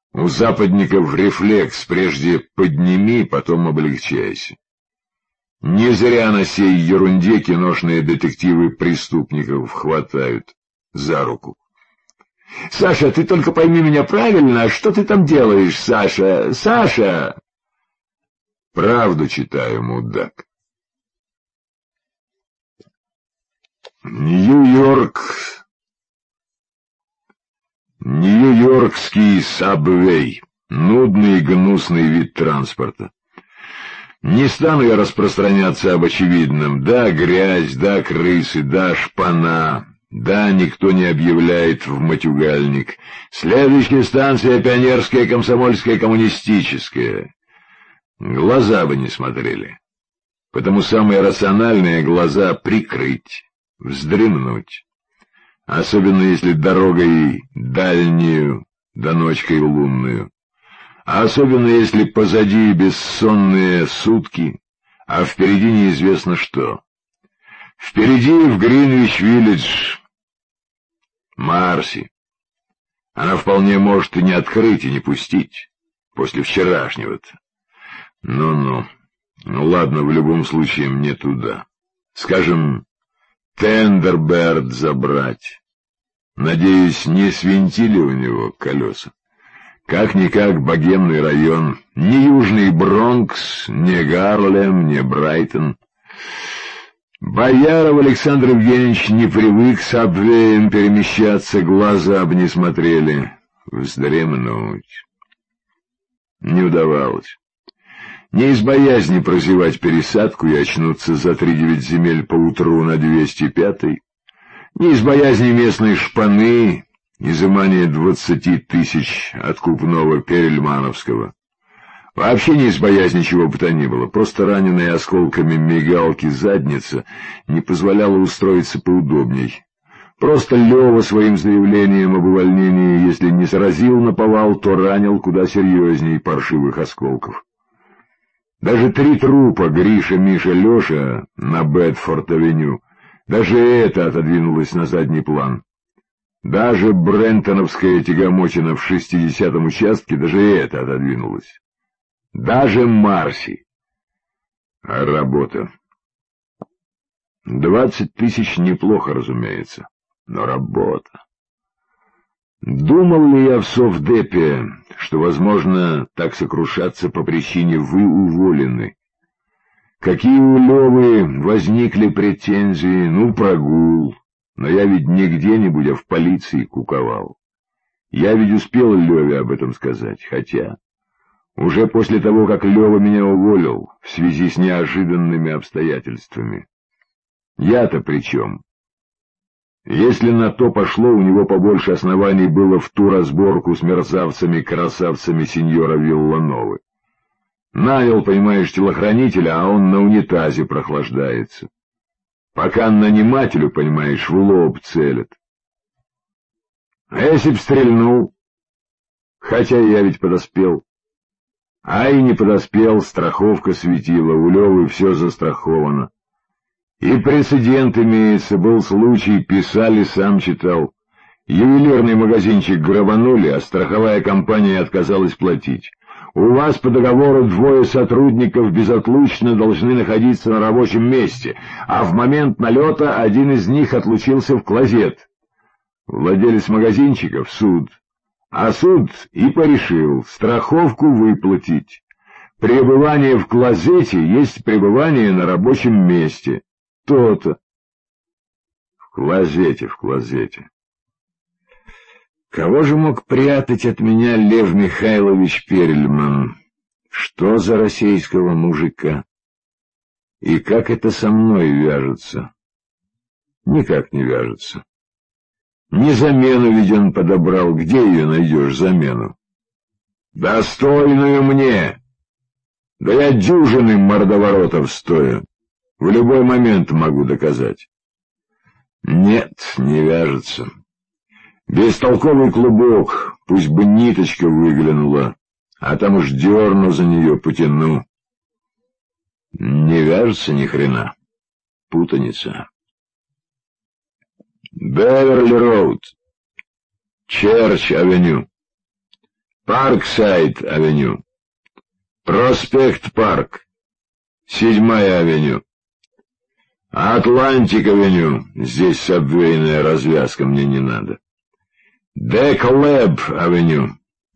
У западников рефлекс: прежде подними, потом облегчайся. Не зря на сей ерунде киношные детективы преступников хватают за руку. — Саша, ты только пойми меня правильно, что ты там делаешь, Саша? Саша! — Правду читаю, мудак. Нью-Йоркский сабвей. Нудный и гнусный вид транспорта. Не стану я распространяться об очевидном. Да, грязь, да, крысы, да, шпана, да, никто не объявляет в матюгальник. Следующая станция — Пионерская, Комсомольская, Коммунистическая. Глаза бы не смотрели. Потому самое рациональное — глаза прикрыть, вздремнуть. Особенно если дорогой дальнюю, да ночкой лунную. А особенно если позади бессонные сутки, а впереди неизвестно что. Впереди в Гринвич-Виллидж Марси. Она вполне может и не открыть, и не пустить. После вчерашнего-то. Ну, ладно, в любом случае мне туда. Скажем, Тендерберд забрать. Надеюсь, не свинтили у него колеса. Как-никак богемный район. Ни Южный Бронкс, ни Гарлем, ни Брайтон. Бояров Александр Евгеньевич не привык с обвеем перемещаться, глаза б не смотрели. Вздремнуть. Не удавалось. Не из боязни прозевать пересадку и очнуться за 3-9 земель поутру на 205-й, не из боязни местной шпаны, изымания 20 тысяч откупного Перельмановского. Вообще не из боязни чего бы то ни было, просто раненая осколками мигалки задница не позволяла устроиться поудобней. Просто Лёва своим заявлением об увольнении, если не сразил наповал, то ранил куда серьезней паршивых осколков. Даже 3 трупа — Гриша, Миша, Лёша — на Бэдфорд-авеню, даже это отодвинулось на задний план. Даже Брентоновская тягомотина в 60-м участке, даже это отодвинулось. Даже Марси. А работа. 20 тысяч неплохо, разумеется, но работа. Думал ли я в Совдепе, что, возможно, так сокрушаться по причине «вы уволены»? Какие у Лёвы возникли претензии? Прогул. Но я ведь не где-нибудь, а в полиции куковал. Я ведь успел Лёве об этом сказать, хотя уже после того, как Лёва меня уволил в связи с неожиданными обстоятельствами. Я-то при чем? Если на то пошло, у него побольше оснований было в ту разборку с мерзавцами-красавцами сеньора Виллановы. Нанял, понимаешь, телохранителя, а он на унитазе прохлаждается. Пока нанимателю, понимаешь, в лоб целят. А если б стрельнул? Хотя я ведь подоспел. А и не подоспел, страховка светила, у Лёвы все застраховано. И прецедент имеется, был случай, писали, сам читал. Ювелирный магазинчик грабанули, а страховая компания отказалась платить. У вас по договору 2 сотрудников безотлучно должны находиться на рабочем месте, а в момент налета один из них отлучился в клозет. Владелец магазинчика в суд, а суд и порешил страховку выплатить. Пребывание в клозете есть пребывание на рабочем месте. То-то. В клозете. Кого же мог прятать от меня Лев Михайлович Перельман? Что за российского мужика? И как это со мной вяжется? Никак не вяжется. Не замену ведь он подобрал. Где ее найдешь, замену? Достойную мне. Да я дюжины мордоворотов стою. В любой момент могу доказать. Нет, не вяжется. Бестолковый клубок, пусть бы ниточка выглянула, а там уж дерну за нее, потяну. Не вяжется ни хрена. Путаница. Беверли-Роуд, Черч-авеню. Парксайд-авеню, Проспект-парк, 7-я авеню, Атлантик-авеню, здесь сабвейная развязка, мне не надо, Дек-Лэб-авеню.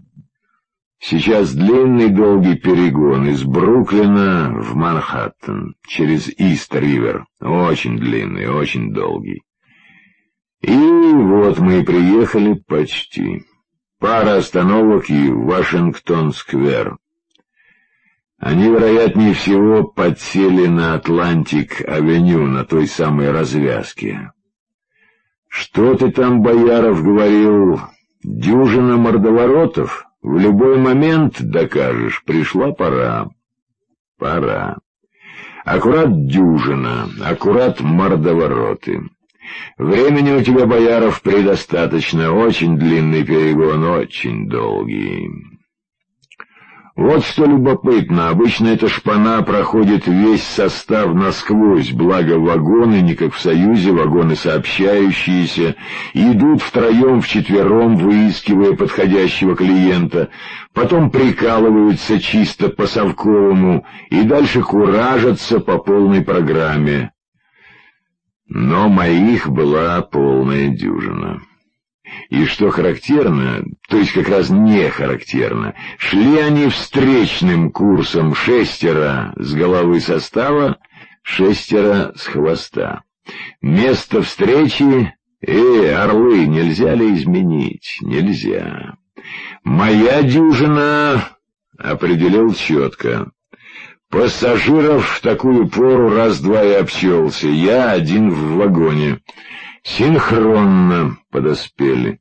Сейчас длинный долгий перегон из Бруклина в Манхэттен через Ист-Ривер, очень длинный, очень долгий. И вот мы и приехали почти. Пара остановок и Вашингтон-сквер. Они, вероятнее всего, подсели на Атлантик-авеню, на той самой развязке. Что ты там, Бояров, говорил? Дюжина мордоворотов? В любой момент, докажешь, пришла пора. Пора. Аккурат дюжина, аккурат мордовороты. Времени у тебя, Бояров, предостаточно, очень длинный перегон, очень долгий. Вот что любопытно, обычно эта шпана проходит весь состав насквозь, благо вагоны, не как в Союзе, вагоны сообщающиеся, идут втроем-вчетвером, выискивая подходящего клиента, потом прикалываются чисто по совковому и дальше куражатся по полной программе. Но моих была полная дюжина. И что характерно, то есть как раз не характерно, шли они встречным курсом, 6 с головы состава, 6 с хвоста. Место встречи, орлы, нельзя ли изменить? Нельзя. Моя дюжина определил четко. Пассажиров в такую пору раз-два и обчелся, я один в вагоне. Синхронно подоспели.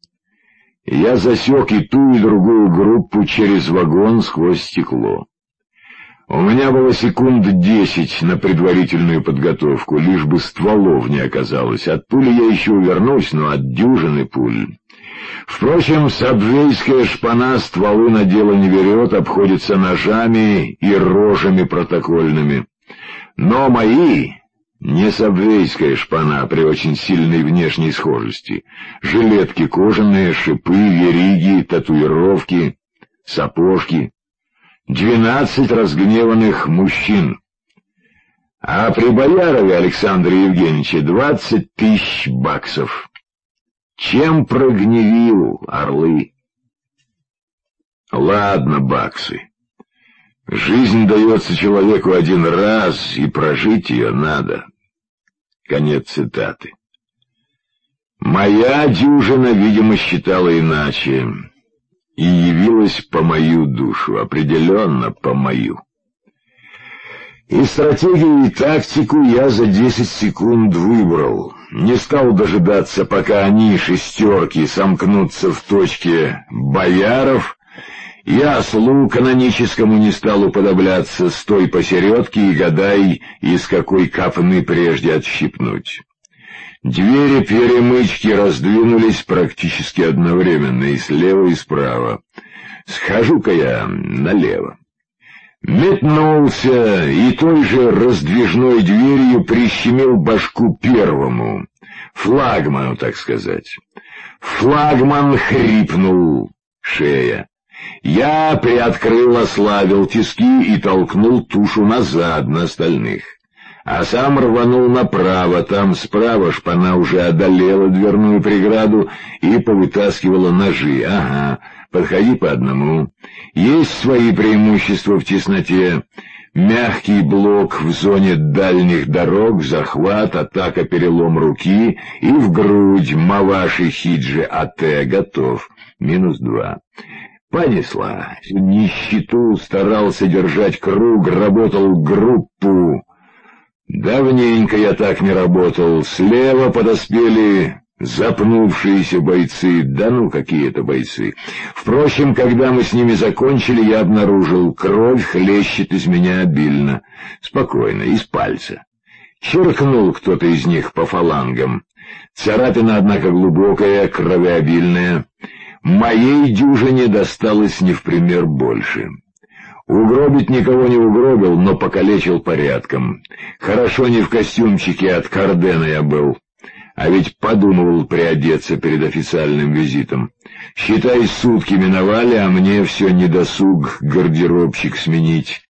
Я засек и ту, и другую группу через вагон сквозь стекло. У меня было секунд 10 на предварительную подготовку, лишь бы стволов не оказалось. От пули я еще увернусь, но от дюжины пуль. Впрочем, сабвейская шпана стволы на дело не берет, обходится ножами и рожами протокольными. Но мои... Не сабвейская шпана при очень сильной внешней схожести. Жилетки кожаные, шипы, вериги, татуировки, сапожки. 12 разгневанных мужчин. А при Боярове Александре Евгеньевиче 20 тысяч баксов. Чем прогневил, орлы? Ладно, баксы. Жизнь дается человеку один раз, и прожить ее надо. Конец цитаты. Моя дюжина, видимо, считала иначе, и явилась по мою душу, определенно по мою. И стратегию, и тактику я за 10 секунд выбрал. Не стал дожидаться, пока они, шестерки, сомкнутся в точке Бояров. Я ослу каноническому не стал уподобляться, стой посередке и гадай, из какой капны прежде отщипнуть. Двери перемычки раздвинулись практически одновременно, и слева, и справа. Схожу-ка я налево. Метнулся и той же раздвижной дверью прищемил башку первому, флагману, так сказать. Флагман хрипнул, шея. Я приоткрыл, ослабил тиски и толкнул тушу назад на остальных. А сам рванул направо, там справа шпана уже одолела дверную преграду и повытаскивала ножи. Ага, подходи по одному. Есть свои преимущества в тесноте. Мягкий блок в зоне дальних дорог, захват, атака, перелом руки и в грудь Маваши Хиджи АТ готов. -2. Понесла. Нищету старался держать круг, работал группу. Давненько я так не работал. Слева подоспели запнувшиеся бойцы. Да ну, какие это бойцы. Впрочем, когда мы с ними закончили, я обнаружил, кровь хлещет из меня обильно. Спокойно, из пальца. Черкнул кто-то из них по фалангам. Царапина, однако, глубокая, кровеобильная. Моей дюжине досталось не в пример больше. Угробить никого не угробил, но покалечил порядком. Хорошо не в костюмчике от Кардена я был. А ведь подумывал приодеться перед официальным визитом. Считай, сутки миновали, а мне все недосуг гардеробчик сменить.